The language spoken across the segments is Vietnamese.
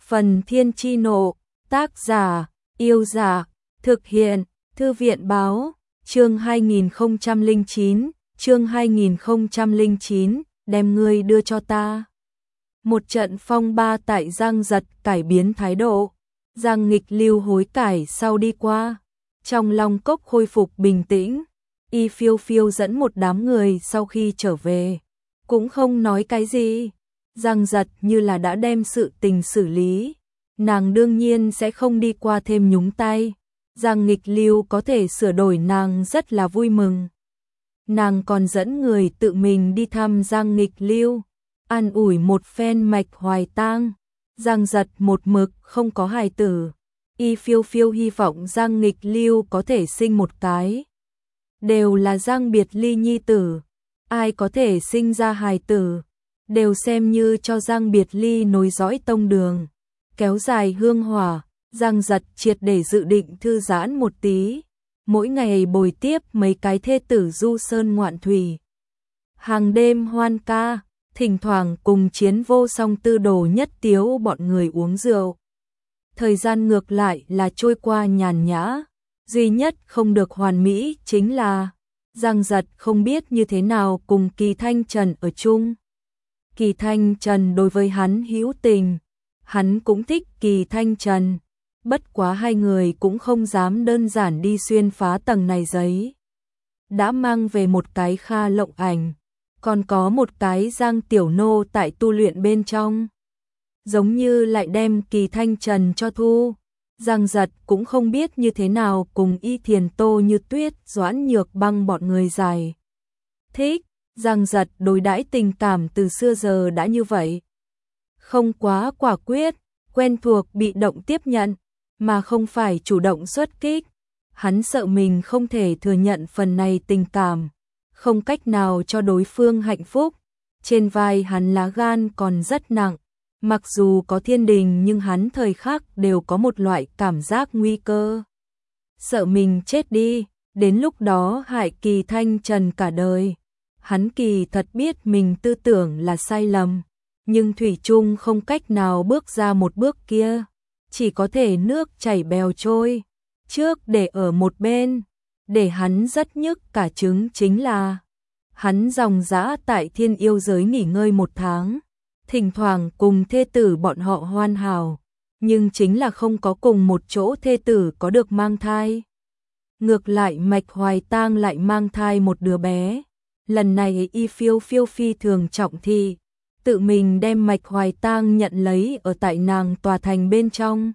Phần Thiên Chi Nộ, tác giả, Yêu Dạ, thực hiện, Thư viện Báo, chương 2009, đem ngươi đưa cho ta. Một trận phong ba tại Giang Giật cải biến thái độ, Giang Nghịch Lưu hối cải sau đi qua, trong Long Cốc khôi phục bình tĩnh, Y Phiêu Phiêu dẫn một đám người sau khi trở về, cũng không nói cái gì. Giang Giật như là đã đem sự tình xử lý, nàng đương nhiên sẽ không đi qua thêm nhúng tay. Giang Nghịch Lưu có thể sửa đổi nàng rất là vui mừng. Nàng còn dẫn người tự mình đi thăm Giang Nghịch Lưu, an ủi một phen Mạch Hoài Tang. Giang Giật một mực không có hài tử, Y Phiêu Phiêu hy vọng Giang Nghịch Lưu có thể sinh một cái. Đều là Giang Biệt Ly nhi tử, ai có thể sinh ra hài tử, đều xem như cho Giang Biệt Ly nối dõi tông đường, kéo dài hương hỏa. Giang Giật triệt để dự định thư giãn một tí, mỗi ngày bồi tiếp mấy cái thê tử du sơn ngoạn thủy, hàng đêm hoan ca, thỉnh thoảng cùng Chiến Vô Song Tư Đồ Nhất Tiếu bọn người uống rượu. Thời gian ngược lại là trôi qua nhàn nhã, duy nhất không được hoàn mỹ chính là Giang Giật không biết như thế nào cùng Kỳ Thanh Trần ở chung. Kỳ Thanh Trần đối với hắn hữu tình, hắn cũng thích Kỳ Thanh Trần, bất quá hai người cũng không dám đơn giản đi xuyên phá tầng này giấy. Đã mang về một cái Kha Lộng Ảnh, còn có một cái Giang Tiểu Nô tại tu luyện bên trong, giống như lại đem Kỳ Thanh Trần cho thu. Giang Giật cũng không biết như thế nào cùng Y Thiền Tô Như Tuyết, Doãn Nhược Băng bọn người giải thích. Giang Giật đối đãi tình cảm từ xưa giờ đã như vậy, không quá quả quyết, quen thuộc bị động tiếp nhận, mà không phải chủ động xuất kích. Hắn sợ mình không thể thừa nhận phần này tình cảm, không cách nào cho đối phương hạnh phúc. Trên vai hắn lá gan còn rất nặng, mặc dù có thiên đình nhưng hắn thời khắc đều có một loại cảm giác nguy cơ, sợ mình chết đi, đến lúc đó hại Kỳ Thanh Trần cả đời. Hắn kỳ thật biết mình tư tưởng là sai lầm, nhưng thủy chung không cách nào bước ra một bước kia, chỉ có thể nước chảy bèo trôi, trước để ở một bên. Để hắn rất nhức cả trứng chính là, hắn dòng dã tại Thiên Yêu giới nghỉ ngơi 1 tháng, thỉnh thoảng cùng thê tử bọn họ hoàn hảo, nhưng chính là không có cùng một chỗ thê tử có được mang thai. Ngược lại Mạch Hoài Tang lại mang thai một đứa bé. Lần này Y Phiêu Phiêu phi thường trọng thị, tự mình đem Mạch Hoài Tang nhận lấy ở tại nàng tòa thành bên trong,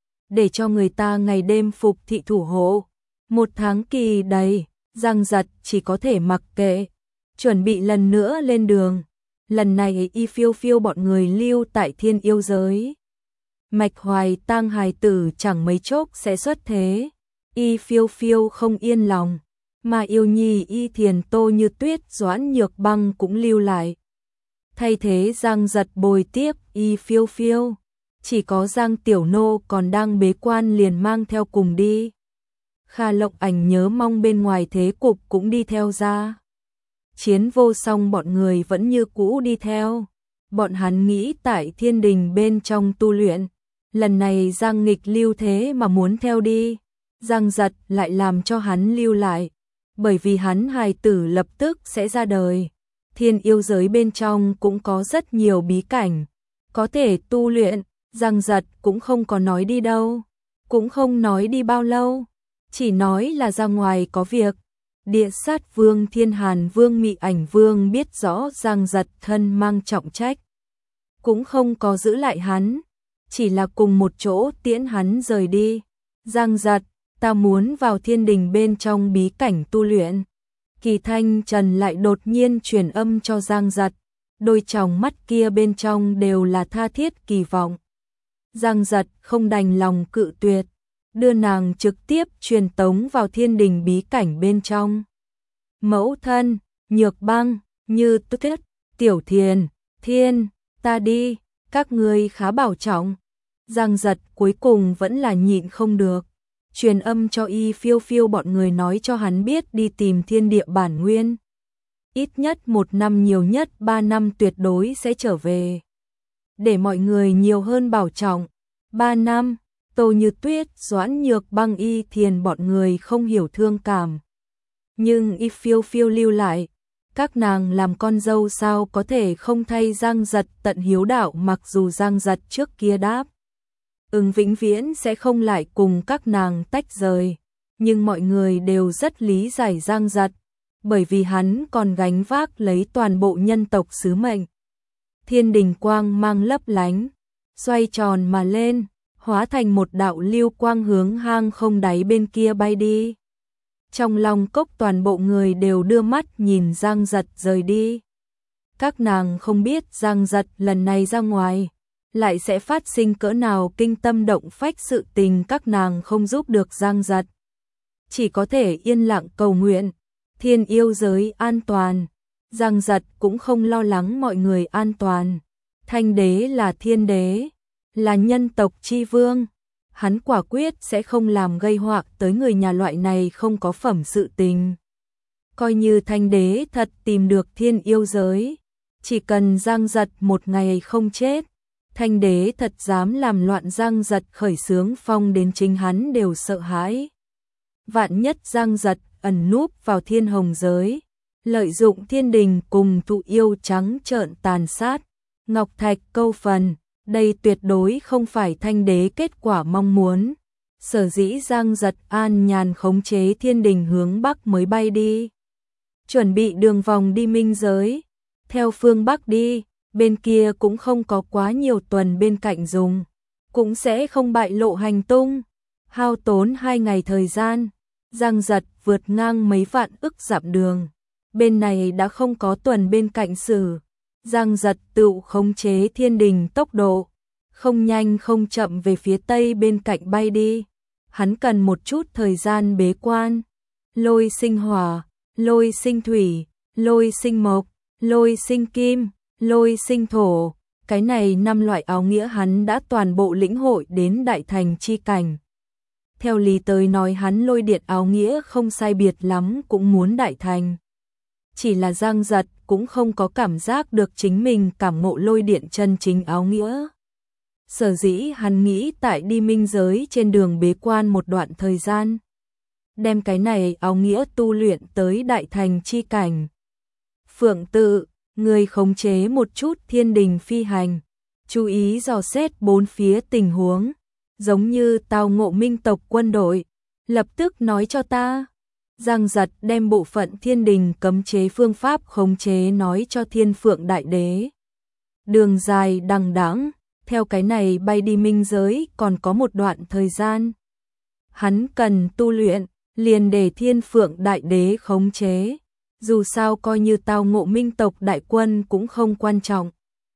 để cho người ta ngày đêm phục thị thủ hộ. 1 tháng kỳ đầy, Giang Giật chỉ có thể mặc kệ, chuẩn bị lần nữa lên đường. Lần này Y Phiêu Phiêu bọn người lưu tại Thiên Yêu giới, Mạch Hoài Tang hài tử chẳng mấy chốc sẽ xuất thế. Y Phiêu Phiêu không yên lòng, mà yêu nhi Y Thiền Tô Như Tuyết, Doãn Nhược Băng cũng lưu lại, thay thế Giang Giật bồi tiếp Y Phiêu Phiêu. Chỉ có Giang Tiểu Nô còn đang bế quan liền mang theo cùng đi. Kha Lộng Ảnh nhớ mong bên ngoài thế cục cũng đi theo ra. Chiến Vô Song bọn người vẫn như cũ đi theo, bọn hắn nghĩ tại thiên đình bên trong tu luyện. Lần này Giang Nghịch Lưu thế mà muốn theo đi, Giang Giật lại làm cho hắn lưu lại, bởi vì hắn hài tử lập tức sẽ ra đời. Thiên Yêu giới bên trong cũng có rất nhiều bí cảnh có thể tu luyện. Giang Giật cũng không có nói đi đâu, cũng không nói đi bao lâu, chỉ nói là ra ngoài có việc. Địa Sát Vương, Thiên Hàn Vương, Mị Ảnh Vương biết rõ Giang Giật thân mang trọng trách, cũng không có giữ lại hắn, chỉ là cùng một chỗ tiễn hắn rời đi. Giang Giật, ta muốn vào thiên đình bên trong bí cảnh tu luyện. Kỳ Thanh Trần lại đột nhiên truyền âm cho Giang Giật, đôi tròng mắt kia bên trong đều là tha thiết kỳ vọng. Giang Giật không đành lòng cự tuyệt, đưa nàng trực tiếp truyền tống vào thiên đình bí cảnh bên trong. Mẫu thân, Nhược Băng, Như Tuyết, Tiểu Thiền, Thiên, ta đi, các ngươi khá bảo trọng. Giang Giật cuối cùng vẫn là nhịn không được, truyền âm cho Y Phiêu Phiêu bọn người nói cho hắn biết đi tìm thiên địa bản nguyên. Ít nhất 1 năm, nhiều nhất 3 năm tuyệt đối sẽ trở về. Để mọi người nhiều hơn bảo trọng, 3 năm, Tô Như Tuyết, Doãn Nhược Băng, Y Thiền bọn người không hiểu thương cảm. Nhưng Y Phiêu Phiêu lưu lại, các nàng làm con dâu sao có thể không thay Giang Giật tận hiếu đạo, mặc dù Giang Giật trước kia đáp vĩnh viễn sẽ không lại cùng các nàng tách rời, nhưng mọi người đều rất lý giải Giang Giật, bởi vì hắn còn gánh vác lấy toàn bộ nhân tộc sứ mệnh. Thiên đình quang mang lấp lánh, xoay tròn mà lên, hóa thành một đạo lưu quang hướng hang không đáy bên kia bay đi. Trong lòng cốc toàn bộ người đều đưa mắt nhìn Giang Giật rời đi. Các nàng không biết Giang Giật lần này ra ngoài lại sẽ phát sinh cỡ nào kinh tâm động phách sự tình, các nàng không giúp được Giang Giật, chỉ có thể yên lặng cầu nguyện thiên yêu giới an toàn. Giang Giật cũng không lo lắng mọi người an toàn. Thanh đế là thiên đế, là nhân tộc chi vương, hắn quả quyết sẽ không làm gây họa tới người nhà loại này không có phẩm sự tình. Coi như thanh đế thật tìm được thiên yêu giới, chỉ cần Giang Giật một ngày không chết, thanh đế thật dám làm loạn Giang Giật khởi xướng phong đến chính hắn đều sợ hãi. Vạn nhất Giang Giật ẩn núp vào thiên hồng giới, lợi dụng thiên đình cùng thụ yêu trắng trợn tàn sát, ngọc thạch câu phần, đây tuyệt đối không phải thanh đế kết quả mong muốn. Sở dĩ Giang Giật an nhàn khống chế thiên đình hướng bắc mới bay đi, chuẩn bị đường vòng đi minh giới, theo phương bắc đi, bên kia cũng không có quá nhiều tuần bên cạnh dùng, cũng sẽ không bại lộ hành tung. Hao tốn 2 ngày thời gian, Giang Giật vượt ngang mấy vạn ức dặm đường, bên này đã không có tuần bên cạnh xử. Giang Giật tự khống chế thiên đình tốc độ, không nhanh không chậm về phía tây bên cạnh bay đi. Hắn cần một chút thời gian bế quan. Lôi sinh hỏa, lôi sinh thủy, lôi sinh mộc, lôi sinh kim, lôi sinh thổ. Cái này 5 loại áo nghĩa hắn đã toàn bộ lĩnh hội đến đại thành chi cảnh. Theo lý tới nói hắn lôi điện áo nghĩa không sai biệt lắm cũng muốn đại thành. Chỉ là Giang Giật cũng không có cảm giác được chính mình cảm ngộ lôi điện chân chính áo nghĩa. Sở dĩ hắn nghĩ tại đi minh giới trên đường bế quan một đoạn thời gian, đem cái này áo nghĩa tu luyện tới đại thành chi cảnh. Phượng tự, người khống chế một chút thiên đình phi hành, chú ý dò xét bốn phía tình huống, giống như tao ngộ minh tộc quân đội, lập tức nói cho ta. Giang Giật đem bộ phận thiên đình cấm chế phương pháp khống chế nói cho Thiên Phượng Đại Đế. Đường dài đằng đẵng, theo cái này bay đi minh giới còn có một đoạn thời gian. Hắn cần tu luyện, liền để Thiên Phượng Đại Đế khống chế. Dù sao coi như tao ngộ minh tộc đại quân cũng không quan trọng.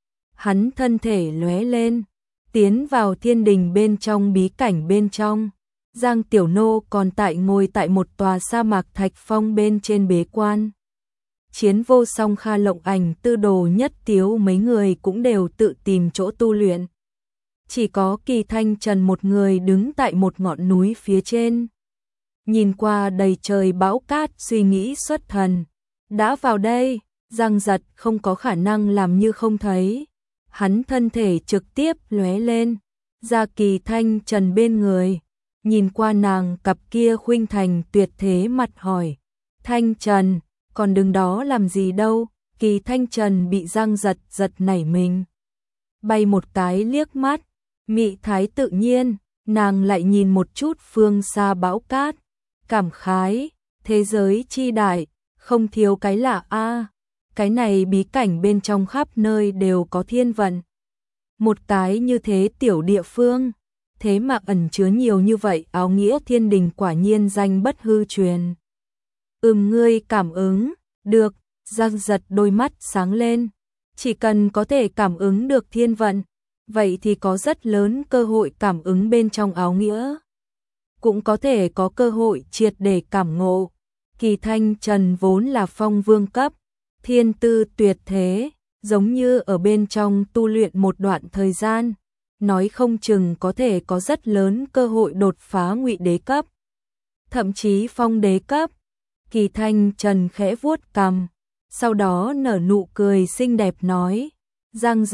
Hắn thân thể lóe lên, tiến vào thiên đình bên trong bí cảnh bên trong. Giang Tiểu Nô còn ngồi tại một tòa sa mạc thạch phong bên trên bế quan. Chiến Vô Song, Kha Lộng Ảnh, Tư Đồ Nhất Tiếu mấy người cũng đều tự tìm chỗ tu luyện. Chỉ có Kỳ Thanh Trần một người đứng tại một ngọn núi phía trên. Nhìn qua đầy trời bão cát suy nghĩ xuất thần. Đã vào đây, Giang Giật không có khả năng làm như không thấy. Hắn thân thể trực tiếp lóe lên, ra Kỳ Thanh Trần bên người. Nhìn qua nàng cặp kia khuynh thành tuyệt thế mặt hỏi. Thanh Trần, còn đứng đó làm gì đâu? Kỳ Thanh Trần bị Giang Giật giật nảy mình. Bay một cái liếc mắt, mị thái tự nhiên, nàng lại nhìn một chút phương xa bão cát. Cảm khái, thế giới chi đại, không thiếu cái lạ a. Cái này bí cảnh bên trong khắp nơi đều có thiên vận. Một cái như thế tiểu địa phương, thế mà ẩn chứa nhiều như vậy áo nghĩa, thiên đình quả nhiên danh bất hư truyền. Ngươi cảm ứng, được. Giang Giật đôi mắt sáng lên. Chỉ cần có thể cảm ứng được thiên vận, vậy thì có rất lớn cơ hội cảm ứng bên trong áo nghĩa. Cũng có thể có cơ hội triệt để cảm ngộ. Kỳ Thanh Trần vốn là phong vương cấp, thiên tư tuyệt thế, giống như ở bên trong tu luyện một đoạn thời gian, nói không chừng có thể có rất lớn cơ hội đột phá ngụy đế cấp, thậm chí phong đế cấp. Kỳ Thanh Trần khẽ vuốt cằm, sau đó nở nụ cười xinh đẹp nói, Giang Giật,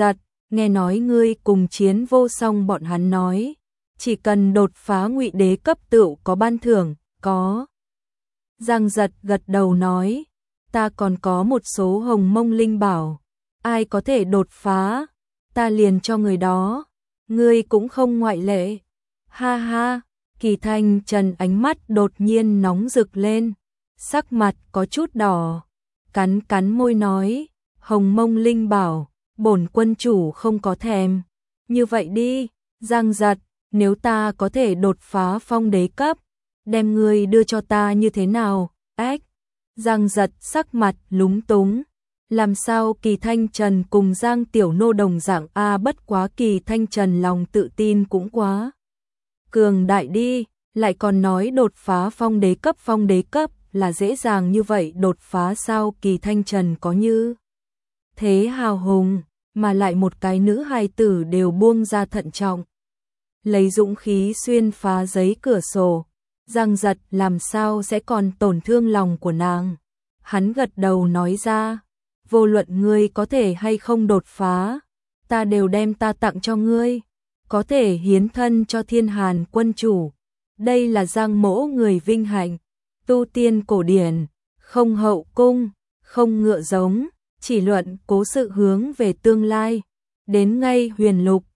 nghe nói ngươi cùng Chiến Vô Song bọn hắn nói, chỉ cần đột phá ngụy đế cấp tựu có ban thưởng, có. Giang Giật gật đầu nói, ta còn có một số hồng mông linh bảo, ai có thể đột phá, ta liền cho người đó, ngươi cũng không ngoại lệ. Ha ha, Kỳ Thanh Trần ánh mắt đột nhiên nóng rực lên, sắc mặt có chút đỏ, cắn cắn môi nói, hồng mông linh bảo, bổn quân chủ không có thèm. Như vậy đi, Giang Giật, nếu ta có thể đột phá phong đế cấp, đem ngươi đưa cho ta như thế nào? Ếch! Giang Giật sắc mặt lúng túng. Làm sao Kỳ Thanh Trần cùng Giang Tiểu Nô đồng dạng bất quá Kỳ Thanh Trần lòng tự tin cũng quá cường đại đi, lại còn nói đột phá phong đế cấp là dễ dàng như vậy đột phá sao Kỳ Thanh Trần có như thế hào hùng, mà lại một cái nữ hài tử đều buông ra thận trọng. Lấy dũng khí xuyên phá giấy cửa sổ, Giang Giật làm sao sẽ còn tổn thương lòng của nàng. Hắn gật đầu nói ra, vô luận ngươi có thể hay không đột phá, ta đều đem ta tặng cho ngươi, có thể hiến thân cho Thiên Hàn quân chủ. Đây là Giang mỗ người vinh hạnh, tu tiên cổ điển, không hậu cung, không ngựa giống, chỉ luận cố sự hướng về tương lai. Đến ngay huyền lục,